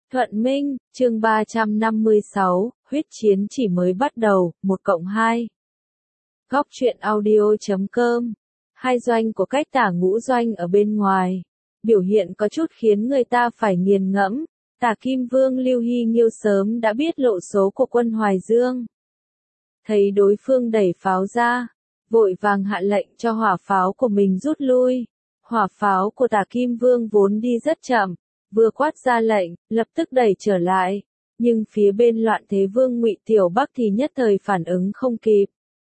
Thuận Minh, chương 356, huyết chiến chỉ mới bắt đầu, 1+2. Góc truyện audio.com. Hai doanh của cách tả ngũ doanh ở bên ngoài. Biểu hiện có chút khiến người ta phải nghiền ngẫm. Tả Kim Vương Lưu Hy Nghiêu sớm đã biết lộ số của quân Hoài Dương. Thấy đối phương đẩy pháo ra, vội vàng hạ lệnh cho hỏa pháo của mình rút lui. Hỏa pháo của Tả Kim Vương vốn đi rất chậm, vừa quát ra lệnh, lập tức đẩy trở lại, nhưng phía bên Loạn Thế Vương Ngụy Tiểu Bắc thì nhất thời phản ứng không kịp.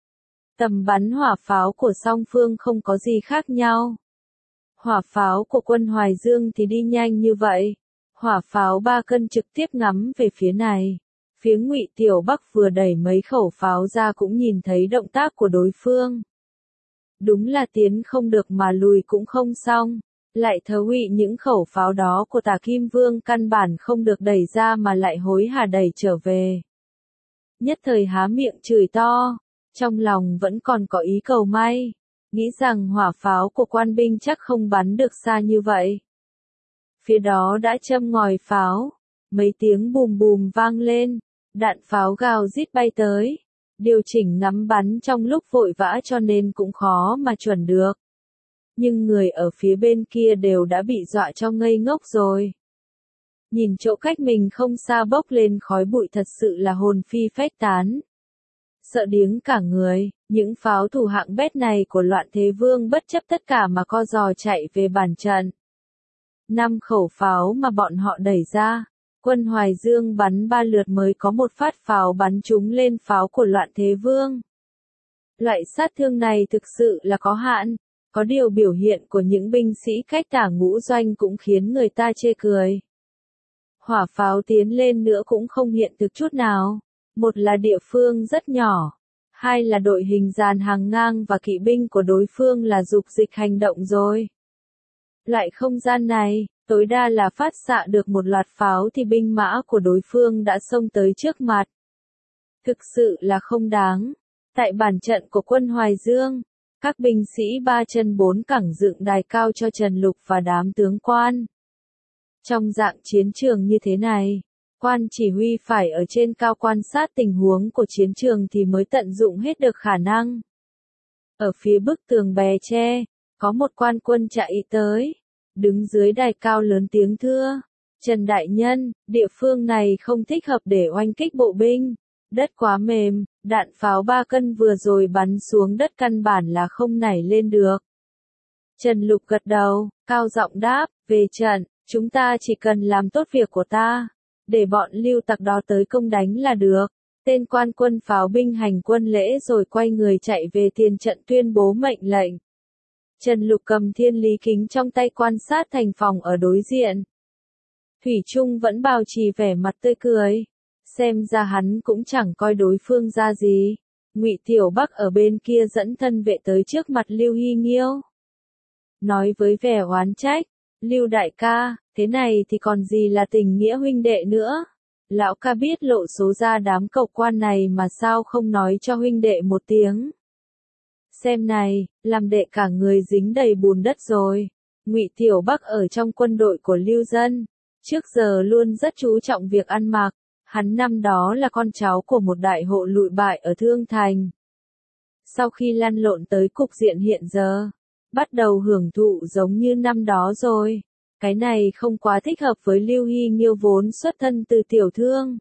Tầm bắn hỏa pháo của song phương không có gì khác nhau. Hỏa pháo của quân Hoài Dương thì đi nhanh như vậy, hỏa pháo 3 cân trực tiếp ngắm về phía này. Phía Ngụy Tiểu Bắc vừa đẩy mấy khẩu pháo ra cũng nhìn thấy động tác của đối phương. Đúng là tiến không được mà lùi cũng không xong. Lại thớ hụy những khẩu pháo đó của Tả Kim Vương căn bản không được đẩy ra mà lại hối hả đẩy trở về. Nhất thời há miệng chửi to, trong lòng vẫn còn có ý cầu may, nghĩ rằng hỏa pháo của quan binh chắc không bắn được xa như vậy. Phía đó đã châm ngòi pháo, mấy tiếng bùm bùm vang lên, đạn pháo gào rít bay tới, điều chỉnh ngắm bắn trong lúc vội vã cho nên cũng khó mà chuẩn được. Nhưng người ở phía bên kia đều đã bị dọa cho ngây ngốc rồi. Nhìn chỗ cách mình không xa bốc lên khói bụi thật sự là hồn phi phách tán. Sợ điếng cả người, những pháo thủ hạng bét này của Loạn Thế Vương bất chấp tất cả mà co giò chạy về bàn trận. 5 khẩu pháo mà bọn họ đẩy ra, quân Hoài Dương bắn 3 lượt mới có một phát pháo bắn trúng lên pháo của Loạn Thế Vương. Loại sát thương này thực sự là có hạn. Có điều biểu hiện của những binh sĩ cách tả ngũ doanh cũng khiến người ta chê cười. Hỏa pháo tiến lên nữa cũng không hiện thực chút nào. Một là địa phương rất nhỏ. Hai là đội hình dàn hàng ngang và kỵ binh của đối phương là dục dịch hành động rồi. Loại không gian này, tối đa là phát xạ được một loạt pháo thì binh mã của đối phương đã xông tới trước mặt. Thực sự là không đáng. Tại bản trận của quân Hoài Dương, các binh sĩ 3 chân 4 cẳng dựng đài cao cho Trần Lục và đám tướng quan. Trong dạng chiến trường như thế này, quan chỉ huy phải ở trên cao quan sát tình huống của chiến trường thì mới tận dụng hết được khả năng. Ở phía bức tường bè tre, có một quan quân chạy tới, đứng dưới đài cao lớn tiếng thưa: Trần Đại Nhân, địa phương này không thích hợp để oanh kích bộ binh. Đất quá mềm, đạn pháo 3 cân vừa rồi bắn xuống đất căn bản là không nảy lên được. Trần Lục gật đầu, cao giọng đáp: về trận, chúng ta chỉ cần làm tốt việc của ta, để bọn lưu tặc đó tới công đánh là được. Tên quan quân pháo binh hành quân lễ rồi quay người chạy về tiền trận tuyên bố mệnh lệnh. Trần Lục cầm thiên lý kính trong tay quan sát thành phòng ở đối diện. Thủy Trung vẫn bảo trì vẻ mặt tươi cười. Xem ra hắn cũng chẳng coi đối phương ra gì. Ngụy Tiểu Bắc ở bên kia dẫn thân vệ tới trước mặt Lưu Hy Nghiêu. Nói với vẻ oán trách: Lưu đại ca, thế này thì còn gì là tình nghĩa huynh đệ nữa. Lão ca biết lộ số ra đám cậu quan này mà sao không nói cho huynh đệ một tiếng. Xem này, làm đệ cả người dính đầy bùn đất rồi. Ngụy Tiểu Bắc ở trong quân đội của Lưu Dân, trước giờ luôn rất chú trọng việc ăn mặc. Hắn năm đó là con cháu của một đại hộ lụi bại ở Thương Thành. Sau khi lăn lộn tới cục diện hiện giờ, bắt đầu hưởng thụ giống như năm đó rồi. Cái này không quá thích hợp với Lưu Hy Nghiêu vốn xuất thân từ tiểu thương.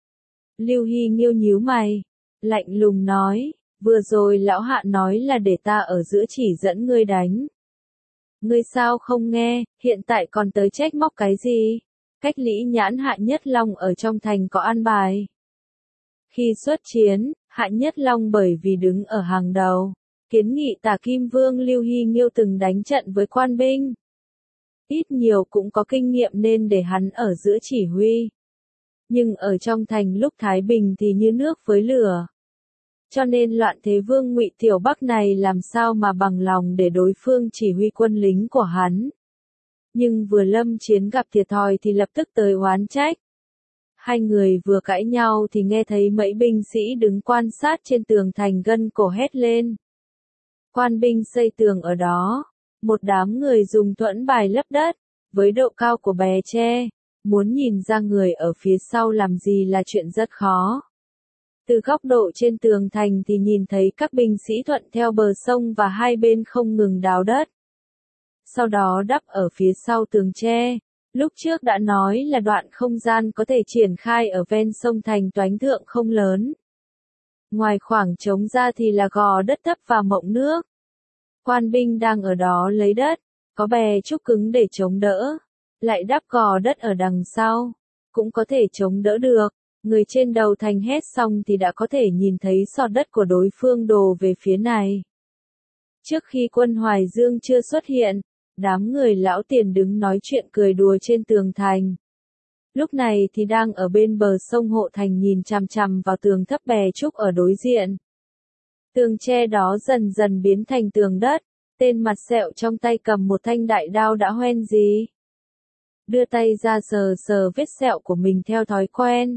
Lưu Hy Nghiêu nhíu mày, lạnh lùng nói: vừa rồi lão hạ nói là để ta ở giữa chỉ dẫn ngươi đánh. Ngươi sao không nghe, hiện tại còn tới trách móc cái gì? Cách Lý Nhãn Hạ Nhất Long ở trong thành có an bài. Khi xuất chiến, Hạ Nhất Long bởi vì đứng ở hàng đầu, kiến nghị Tả Kim Vương Lưu Hy Nghiêu từng đánh trận với quan binh. Ít nhiều cũng có kinh nghiệm nên để hắn ở giữa chỉ huy. Nhưng ở trong thành lúc thái bình thì như nước với lửa. Cho nên Loạn Thế Vương Ngụy Tiểu Bắc này làm sao mà bằng lòng để đối phương chỉ huy quân lính của hắn. Nhưng vừa lâm chiến gặp thiệt thòi thì lập tức tới oán trách. Hai người vừa cãi nhau thì nghe thấy mấy binh sĩ đứng quan sát trên tường thành gân cổ hét lên. Quan binh xây tường ở đó, một đám người dùng thuẫn bài lấp đất, với độ cao của bè tre, Muốn nhìn ra người ở phía sau làm gì là chuyện rất khó. Từ góc độ trên tường thành thì nhìn thấy các binh sĩ thuận theo bờ sông và hai bên không ngừng đào đất. Sau đó đắp ở phía sau tường tre. Lúc trước đã nói là đoạn không gian có thể triển khai ở ven sông thành toánh thượng không lớn. Ngoài khoảng trống ra thì là gò đất thấp và mộng nước. Quan binh đang ở đó lấy đất, có bè trúc cứng để chống đỡ, lại đắp gò đất ở đằng sau, cũng có thể chống đỡ được. Người trên đầu thành hét xong thì đã có thể nhìn thấy sọt đất của đối phương đổ về phía này. Trước khi quân Hoài Dương chưa xuất hiện, đám người lão tiền đứng nói chuyện cười đùa trên tường thành. Lúc này thì đang ở bên bờ sông hộ thành nhìn chằm chằm vào tường thấp bè trúc ở đối diện. Tường tre đó dần dần biến thành tường đất, tên mặt sẹo trong tay cầm một thanh đại đao đã hoen gì. Đưa tay ra sờ sờ vết sẹo của mình theo thói quen.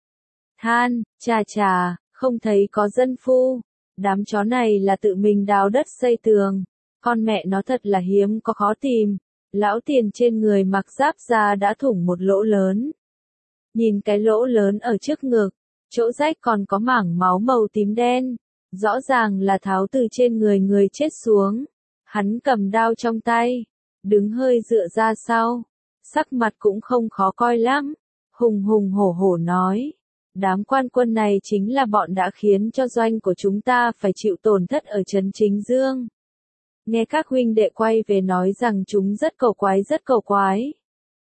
Than, chà, không thấy có dân phu. Đám chó này là tự mình đào đất xây tường. Con mẹ nó thật là hiếm có khó tìm. Lão tiền trên người mặc giáp da đã thủng một lỗ lớn. Nhìn cái lỗ lớn ở trước ngực, chỗ rách còn có mảng máu màu tím đen. Rõ ràng là tháo từ trên người chết xuống. Hắn cầm đao trong tay, đứng hơi dựa ra sau. Sắc mặt cũng không khó coi lắm. Hùng hổ nói. Đám quan quân này chính là bọn đã khiến cho doanh của chúng ta phải chịu tổn thất ở trấn Chính Dương. Nghe các huynh đệ quay về nói rằng chúng rất cầu quái.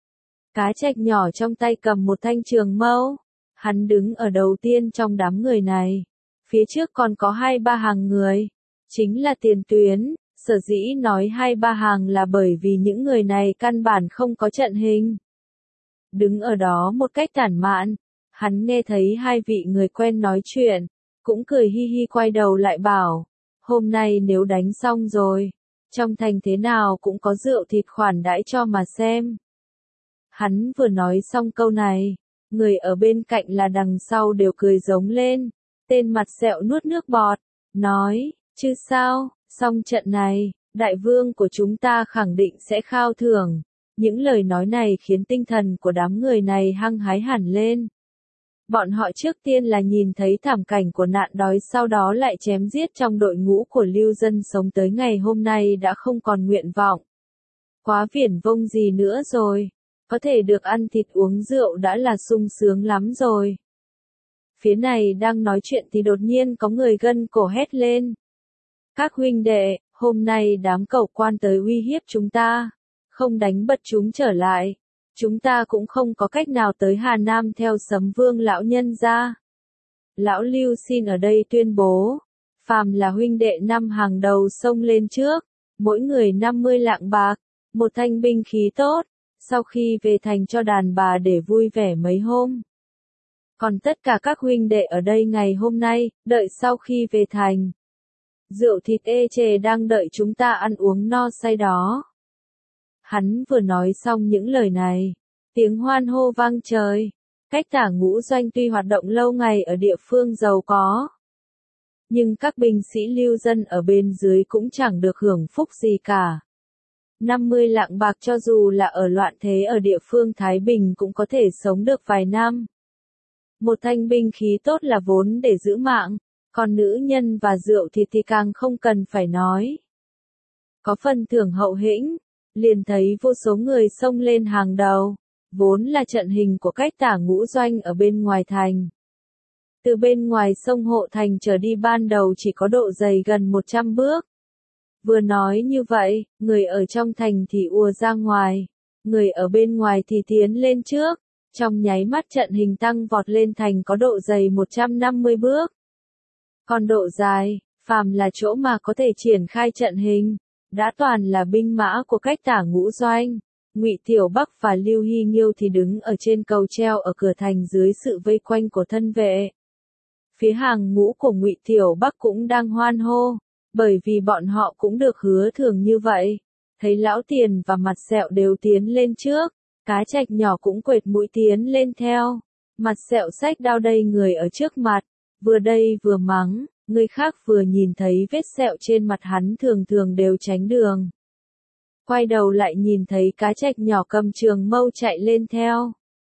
Cá Trạch nhỏ trong tay cầm một thanh trường mâu. Hắn đứng ở đầu tiên trong đám người này. Phía trước còn có 2-3 hàng người. Chính là tiền tuyến. Sở dĩ nói 2-3 hàng là bởi vì những người này căn bản không có trận hình. Đứng ở đó một cách tản mạn. Hắn nghe thấy hai vị người quen nói chuyện. Cũng cười hi hi quay đầu lại bảo. Hôm nay nếu đánh xong rồi. Trong thành thế nào cũng có rượu thịt khoản đãi cho mà xem. Hắn vừa nói xong câu này. Người ở bên cạnh là đằng sau đều cười giống lên. Tên mặt sẹo nuốt nước bọt. Nói, chứ sao, xong trận này, đại vương của chúng ta khẳng định sẽ khao thưởng. Những lời nói này khiến tinh thần của đám người này hăng hái hẳn lên. Bọn họ trước tiên là nhìn thấy thảm cảnh của nạn đói, sau đó lại chém giết trong đội ngũ của lưu dân sống tới ngày hôm nay đã không còn nguyện vọng. Quá viển vông gì nữa rồi, có thể được ăn thịt uống rượu đã là sung sướng lắm rồi. Phía này đang nói chuyện thì đột nhiên có người gân cổ hét lên. Các huynh đệ, hôm nay đám cẩu quan tới uy hiếp chúng ta, không đánh bật chúng trở lại. Chúng ta cũng không có cách nào tới Hà Nam theo Sấm Vương lão nhân ra. Lão Lưu xin ở đây tuyên bố, phàm là huynh đệ 5 hàng đầu xông lên trước, mỗi người 50 lạng bạc, một thanh binh khí tốt, sau khi về thành cho đàn bà để vui vẻ mấy hôm. Còn tất cả các huynh đệ ở đây ngày hôm nay, đợi sau khi về thành. Rượu thịt ê chề đang đợi chúng ta ăn uống no say đó. Hắn vừa nói xong những lời này, tiếng hoan hô vang trời. Cách Tả Ngũ Doanh tuy hoạt động lâu ngày ở địa phương giàu có, nhưng các binh sĩ lưu dân ở bên dưới cũng chẳng được hưởng phúc gì cả. 50 lạng bạc cho dù là ở loạn thế ở địa phương Thái Bình cũng có thể sống được vài năm. Một thanh binh khí tốt là vốn để giữ mạng, còn nữ nhân và rượu thịt thì càng không cần phải nói. Có phần thưởng hậu hĩnh, liền thấy vô số người xông lên hàng đầu, vốn là trận hình của Cách Tả Ngũ Doanh ở bên ngoài thành. Từ bên ngoài sông Hộ Thành trở đi ban đầu chỉ có độ dày gần 100 bước. Vừa nói như vậy, người ở trong thành thì ùa ra ngoài, người ở bên ngoài thì tiến lên trước, trong nháy mắt trận hình tăng vọt lên thành có độ dày 150 bước. Còn độ dài, phàm là chỗ mà có thể triển khai trận hình, đã toàn là binh mã của Cách Tả Ngũ Doanh. Ngụy Tiểu Bắc và Lưu Hy Nghiêu thì đứng ở trên cầu treo ở cửa thành dưới sự vây quanh của thân vệ. Phía hàng ngũ của Ngụy Tiểu Bắc cũng đang hoan hô, bởi vì bọn họ cũng được hứa thưởng như vậy. Thấy Lão Tiền và Mặt Sẹo đều tiến lên trước, Cá Trạch nhỏ cũng quệt mũi tiến lên theo. Mặt Sẹo xách đao đây người ở trước mặt, vừa đây vừa mắng, người khác vừa nhìn thấy vết sẹo trên mặt hắn thường thường đều tránh đường. Quay đầu lại nhìn thấy Cá Trạch nhỏ cầm trường mâu chạy lên theo.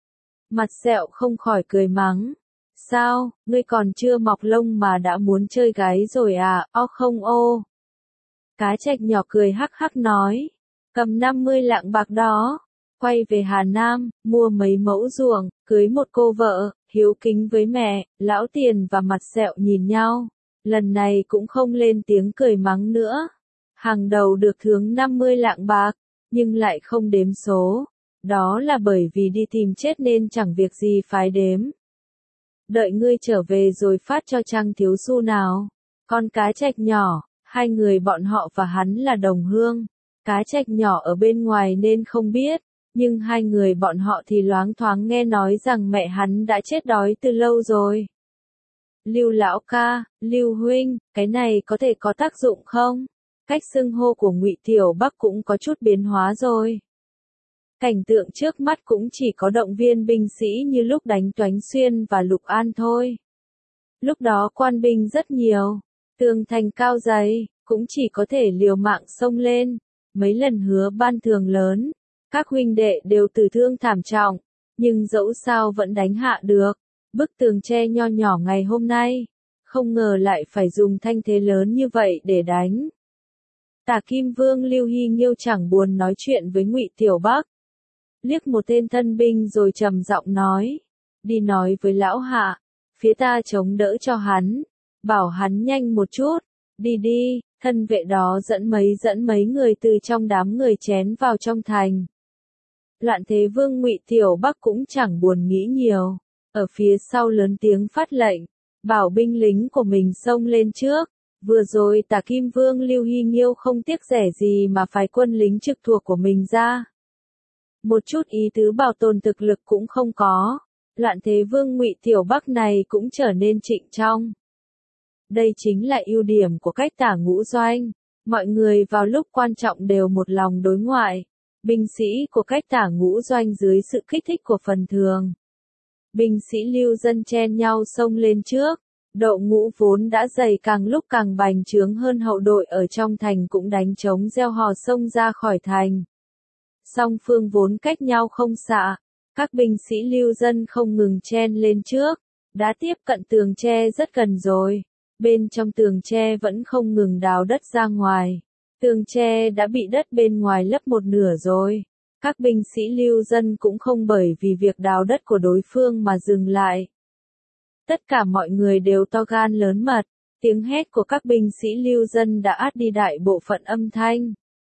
Mặt sẹo không khỏi cười mắng. Sao, ngươi còn chưa mọc lông mà đã muốn chơi gái rồi à, không ô. Cá Trạch nhỏ cười hắc hắc nói. Cầm 50 lạng bạc đó. Quay về Hà Nam, mua mấy mẫu ruộng, cưới một cô vợ, hiếu kính với mẹ, lão Tiền và mặt sẹo nhìn nhau. Lần này cũng không lên tiếng cười mắng nữa. Hàng đầu được thưởng 50 lạng bạc, nhưng lại không đếm số. Đó là bởi vì đi tìm chết nên chẳng việc gì phải đếm. Đợi ngươi trở về rồi phát cho Trăng thiếu xu nào. Con Cá Trạch nhỏ, hai người bọn họ và hắn là đồng hương. Cá Trạch nhỏ ở bên ngoài nên không biết, nhưng hai người bọn họ thì loáng thoáng nghe nói rằng mẹ hắn đã chết đói từ lâu rồi. Lưu lão ca, Lưu huynh, cái này có thể có tác dụng không? Cách xưng hô của Ngụy Tiểu Bắc cũng có chút biến hóa rồi. Cảnh tượng trước mắt cũng chỉ có động viên binh sĩ như lúc đánh Toánh Xuyên và Lục An thôi. Lúc đó quan binh rất nhiều, tường thành cao dày, cũng chỉ có thể liều mạng xông lên. Mấy lần hứa ban thưởng lớn, các huynh đệ đều tử thương thảm trọng, nhưng dẫu sao vẫn đánh hạ được. Bức tường tre nho nhỏ ngày hôm nay, không ngờ lại phải dùng thanh thế lớn như vậy để đánh. Tả Kim Vương Lưu Hy Nghiêu chẳng buồn nói chuyện với Ngụy Tiểu Bắc. Liếc một tên thân binh rồi trầm giọng nói. Đi nói với lão hạ, phía ta chống đỡ cho hắn, bảo hắn nhanh một chút, đi đi, thân vệ đó dẫn mấy người từ trong đám người chén vào trong thành. Loạn Thế Vương Ngụy Tiểu Bắc cũng chẳng buồn nghĩ nhiều, ở phía sau lớn tiếng phát lệnh, bảo binh lính của mình xông lên trước. Vừa rồi Tả Kim Vương Lưu Hy Nghiêu không tiếc rẻ gì mà phái quân lính trực thuộc của mình ra. Một chút ý tứ bảo tồn thực lực cũng không có. Loạn Thế Vương Ngụy Tiểu Bắc này cũng trở nên trịnh trọng. Đây chính là ưu điểm của cách tả ngũ doanh. Mọi người vào lúc quan trọng đều một lòng đối ngoại. Binh sĩ của cách tả ngũ doanh dưới sự kích thích của phần thường. Binh sĩ lưu dân chen nhau xông lên trước. Đội ngũ vốn đã dày càng lúc càng bành trướng hơn, hậu đội ở trong thành cũng đánh trống reo hò xông ra khỏi thành. Song phương vốn cách nhau không xa, các binh sĩ lưu dân không ngừng chen lên trước, đã tiếp cận tường tre rất gần rồi. Bên trong tường tre vẫn không ngừng đào đất ra ngoài. Tường tre đã bị đất bên ngoài lấp một nửa rồi. Các binh sĩ lưu dân cũng không bởi vì việc đào đất của đối phương mà dừng lại. Tất cả mọi người đều to gan lớn mật, tiếng hét của các binh sĩ lưu dân đã át đi đại bộ phận âm thanh.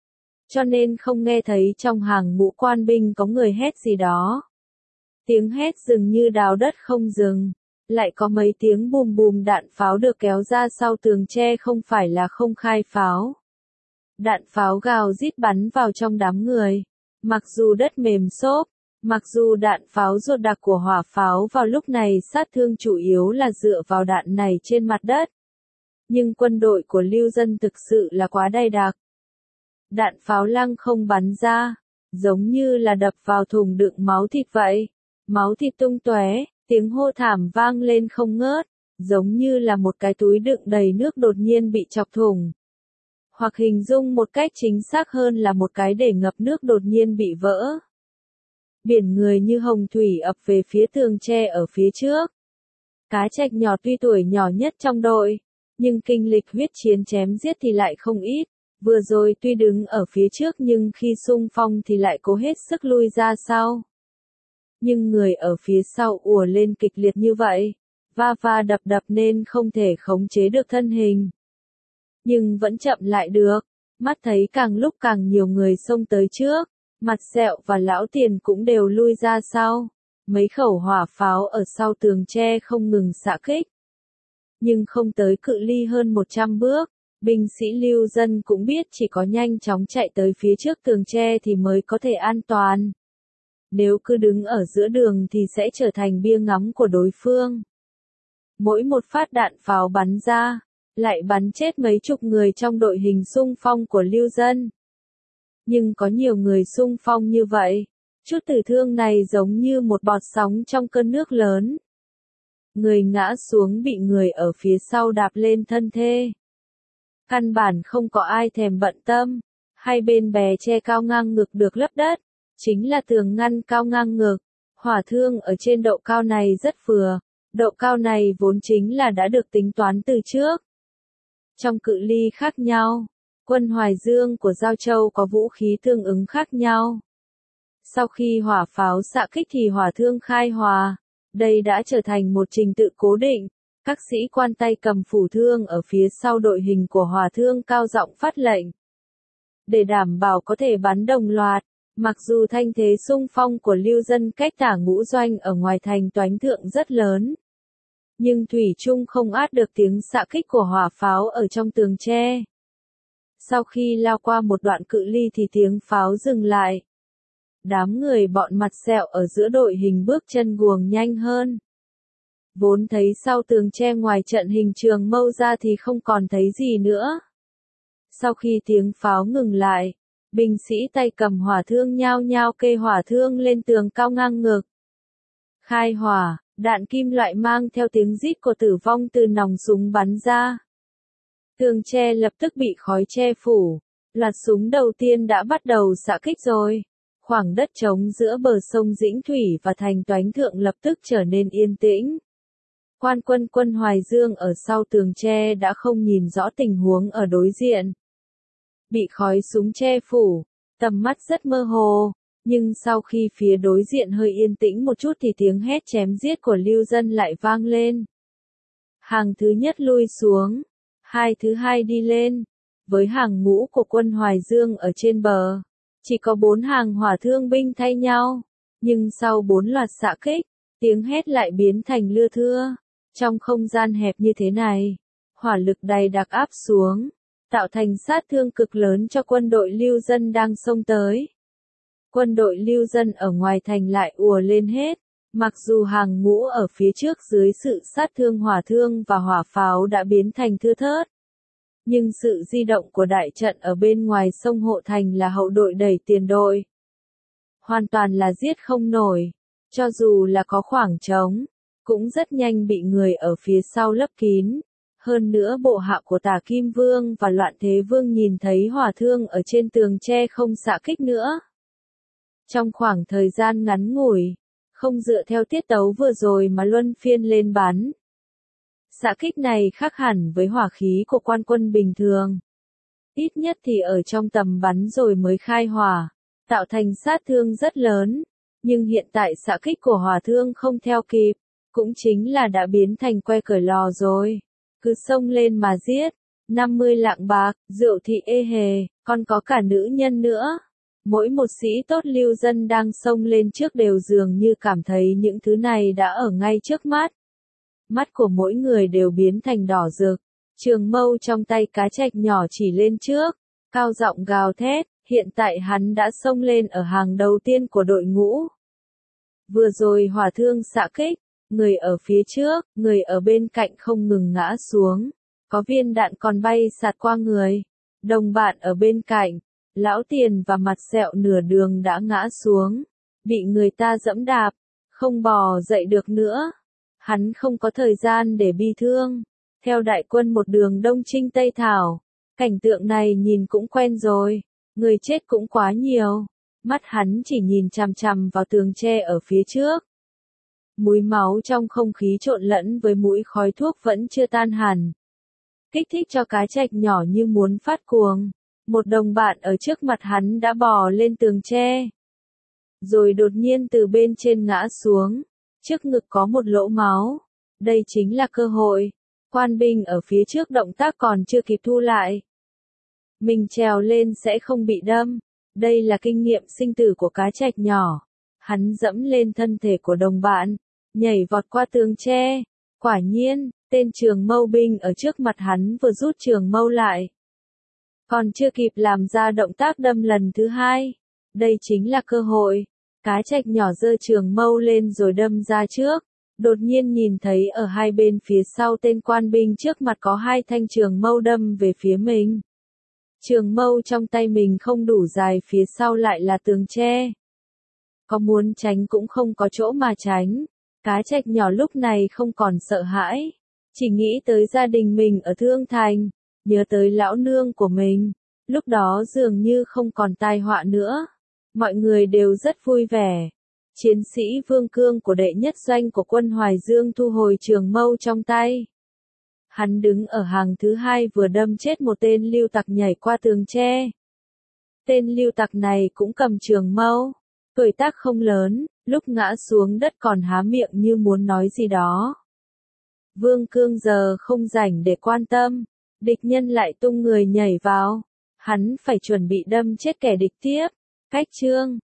Cho nên không nghe thấy trong hàng ngũ quan binh có người hét gì đó. Tiếng hét dường như đào đất không dừng, lại có mấy tiếng bùm bùm đạn pháo được kéo ra sau tường tre, không phải là không khai pháo. Đạn pháo gào rít bắn vào trong đám người, mặc dù đất mềm xốp. Mặc dù đạn pháo ruột đặc của hỏa pháo vào lúc này sát thương chủ yếu là dựa vào đạn này trên mặt đất. Nhưng quân đội của lưu dân thực sự là quá dày đặc. Đạn pháo lăng không bắn ra, giống như là đập vào thùng đựng máu thịt vậy. Máu thịt tung tóe, tiếng hô thảm vang lên không ngớt, giống như là một cái túi đựng đầy nước đột nhiên bị chọc thủng. Hoặc hình dung một cách chính xác hơn là một cái để ngập nước đột nhiên bị vỡ. Biển người như hồng thủy ập về phía tường tre ở phía trước. Cá Trạch nhỏ tuy tuổi nhỏ nhất trong đội, nhưng kinh lịch huyết chiến chém giết thì lại không ít. Vừa rồi tuy đứng ở phía trước nhưng khi xung phong thì lại cố hết sức lui ra sau. Nhưng người ở phía sau ùa lên kịch liệt như vậy, va đập đập nên không thể khống chế được thân hình. Nhưng vẫn chậm lại được, mắt thấy càng lúc càng nhiều người xông tới trước. Mặt sẹo và lão Tiền cũng đều lui ra sau. Mấy khẩu hỏa pháo ở sau tường tre không ngừng xạ kích. Nhưng không tới cự ly hơn 100 bước, binh sĩ lưu dân cũng biết chỉ có nhanh chóng chạy tới phía trước tường tre thì mới có thể an toàn. Nếu cứ đứng ở giữa đường thì sẽ trở thành bia ngắm của đối phương. Mỗi một phát đạn pháo bắn ra, lại bắn chết mấy chục người trong đội hình xung phong của lưu dân. Nhưng có nhiều người xung phong như vậy, chút tử thương này giống như một bọt sóng trong cơn nước lớn. Người ngã xuống bị người ở phía sau đạp lên thân thê. Căn bản không có ai thèm bận tâm, hai bên bè tre cao ngang ngực được lấp đất, chính là tường ngăn cao ngang ngực, Hỏa thương ở trên độ cao này rất vừa, độ cao này vốn chính là đã được tính toán từ trước. Trong cự ly khác nhau, quân Hoài Dương của Giao Châu có vũ khí tương ứng khác nhau. Sau khi hỏa pháo xạ kích thì hỏa thương khai hỏa, đây đã trở thành một trình tự cố định. Các sĩ quan tay cầm phủ thương ở phía sau đội hình của hỏa thương cao giọng phát lệnh. Để đảm bảo có thể bắn đồng loạt, mặc dù thanh thế xung phong của lưu dân cách Tả Ngũ Doanh ở ngoài thành Toánh Thượng rất lớn, nhưng thủy chung không át được tiếng xạ kích của hỏa pháo ở trong tường tre. Sau khi lao qua một đoạn cự ly thì tiếng pháo dừng lại. Đám người bọn mặt sẹo ở giữa đội hình bước chân guồng nhanh hơn. Vốn thấy sau tường tre ngoài trận hình Trường Mâu ra thì không còn thấy gì nữa. Sau khi tiếng pháo ngừng lại, binh sĩ tay cầm hỏa thương nhao nhao kê hỏa thương lên tường cao ngang ngực. Khai hỏa, đạn kim loại mang theo tiếng rít của tử vong từ nòng súng bắn ra. Tường tre lập tức bị khói che phủ, loạt súng đầu tiên đã bắt đầu xạ kích rồi. Khoảng đất trống giữa bờ sông Dĩnh Thủy và thành Toánh Thượng lập tức trở nên yên tĩnh. Quan quân Hoài Dương ở sau tường tre đã không nhìn rõ tình huống ở đối diện. Bị khói súng che phủ, tầm mắt rất mơ hồ, nhưng sau khi phía đối diện hơi yên tĩnh một chút thì tiếng hét chém giết của lưu dân lại vang lên. Hàng thứ nhất lui xuống, hai thứ hai đi lên, với hàng ngũ của quân Hoài Dương ở trên bờ. Chỉ có 4 hàng hỏa thương binh thay nhau, nhưng sau 4 loạt xạ kích, tiếng hét lại biến thành lưa thưa. Trong không gian hẹp như thế này, hỏa lực dày đặc áp xuống, tạo thành sát thương cực lớn cho quân đội lưu dân đang xông tới. Quân đội lưu dân ở ngoài thành lại ùa lên hết, mặc dù hàng ngũ ở phía trước dưới sự sát thương hỏa thương và hỏa pháo đã biến thành thưa thớt. Nhưng sự di động của đại trận ở bên ngoài sông Hộ Thành là hậu đội đẩy tiền đội. Hoàn toàn là giết không nổi, cho dù là có khoảng trống, cũng rất nhanh bị người ở phía sau lấp kín. Hơn nữa bộ hạ của Tả Kim Vương và Loạn Thế Vương nhìn thấy hỏa thương ở trên tường tre không xạ kích nữa. Trong khoảng thời gian ngắn ngủi, không dựa theo tiết tấu vừa rồi mà luân phiên lên bắn. Xạ kích này khác hẳn với hỏa khí của quan quân bình thường. Ít nhất thì ở trong tầm bắn rồi mới khai hỏa, tạo thành sát thương rất lớn. Nhưng hiện tại xạ kích của hỏa thương không theo kịp, cũng chính là đã biến thành que cởi lò rồi. Cứ xông lên mà giết, 50 lạng bạc, rượu thì ê hề, còn có cả nữ nhân nữa. Mỗi một sĩ tốt lưu dân đang xông lên trước đều dường như cảm thấy những thứ này đã ở ngay trước mắt. Mắt của mỗi người đều biến thành đỏ rực, trường mâu trong tay Cá Trạch nhỏ chỉ lên trước, cao giọng gào thét, hiện tại hắn đã xông lên ở hàng đầu tiên của đội ngũ. Vừa rồi hỏa thương xạ kích, người ở phía trước, người ở bên cạnh không ngừng ngã xuống, có viên đạn còn bay sạt qua người. Đồng bạn ở bên cạnh, Lão Tiền và Mặt Sẹo nửa đường đã ngã xuống, bị người ta dẫm đạp, không bò dậy được nữa. Hắn không có thời gian để bi thương. Theo đại quân một đường đông chinh Tây Thảo, cảnh tượng này nhìn cũng quen rồi, người chết cũng quá nhiều. Mắt hắn chỉ nhìn chằm chằm vào tường tre ở phía trước. Mùi máu trong không khí trộn lẫn với mũi khói thuốc vẫn chưa tan hẳn. Kích thích cho Cá Trạch nhỏ như muốn phát cuồng. Một đồng bạn ở trước mặt hắn đã bò lên tường tre. Rồi đột nhiên từ bên trên ngã xuống. Trước ngực có một lỗ máu. Đây chính là cơ hội. Quan binh ở phía trước động tác còn chưa kịp thu lại. Mình trèo lên sẽ không bị đâm. Đây là kinh nghiệm sinh tử của Cá Trạch nhỏ. Hắn dẫm lên thân thể của đồng bạn, nhảy vọt qua tường tre. Quả nhiên, tên trường mâu binh ở trước mặt hắn vừa rút trường mâu lại. Còn chưa kịp làm ra động tác đâm lần thứ hai. Đây chính là cơ hội. Cá Trạch nhỏ giơ trường mâu lên rồi đâm ra trước. Đột nhiên nhìn thấy ở hai bên phía sau tên quan binh trước mặt có hai thanh trường mâu đâm về phía mình. Trường mâu trong tay mình không đủ dài, phía sau lại là tường tre. Có muốn tránh cũng không có chỗ mà tránh. Cá Trạch nhỏ lúc này không còn sợ hãi. Chỉ nghĩ tới gia đình mình ở Thương Thành. Nhớ tới lão nương của mình. Lúc đó dường như không còn tai họa nữa. Mọi người đều rất vui vẻ. Chiến sĩ Vương Cương của đệ nhất doanh của quân Hoài Dương thu hồi trường mâu trong tay. Hắn đứng ở hàng thứ hai vừa đâm chết một tên lưu tặc nhảy qua tường tre. Tên lưu tặc này cũng cầm trường mâu. Tuổi tác không lớn, lúc ngã xuống đất còn há miệng như muốn nói gì đó. Vương Cương giờ không rảnh để quan tâm. Địch nhân lại tung người nhảy vào. Hắn phải chuẩn bị đâm chết kẻ địch tiếp. Cách chương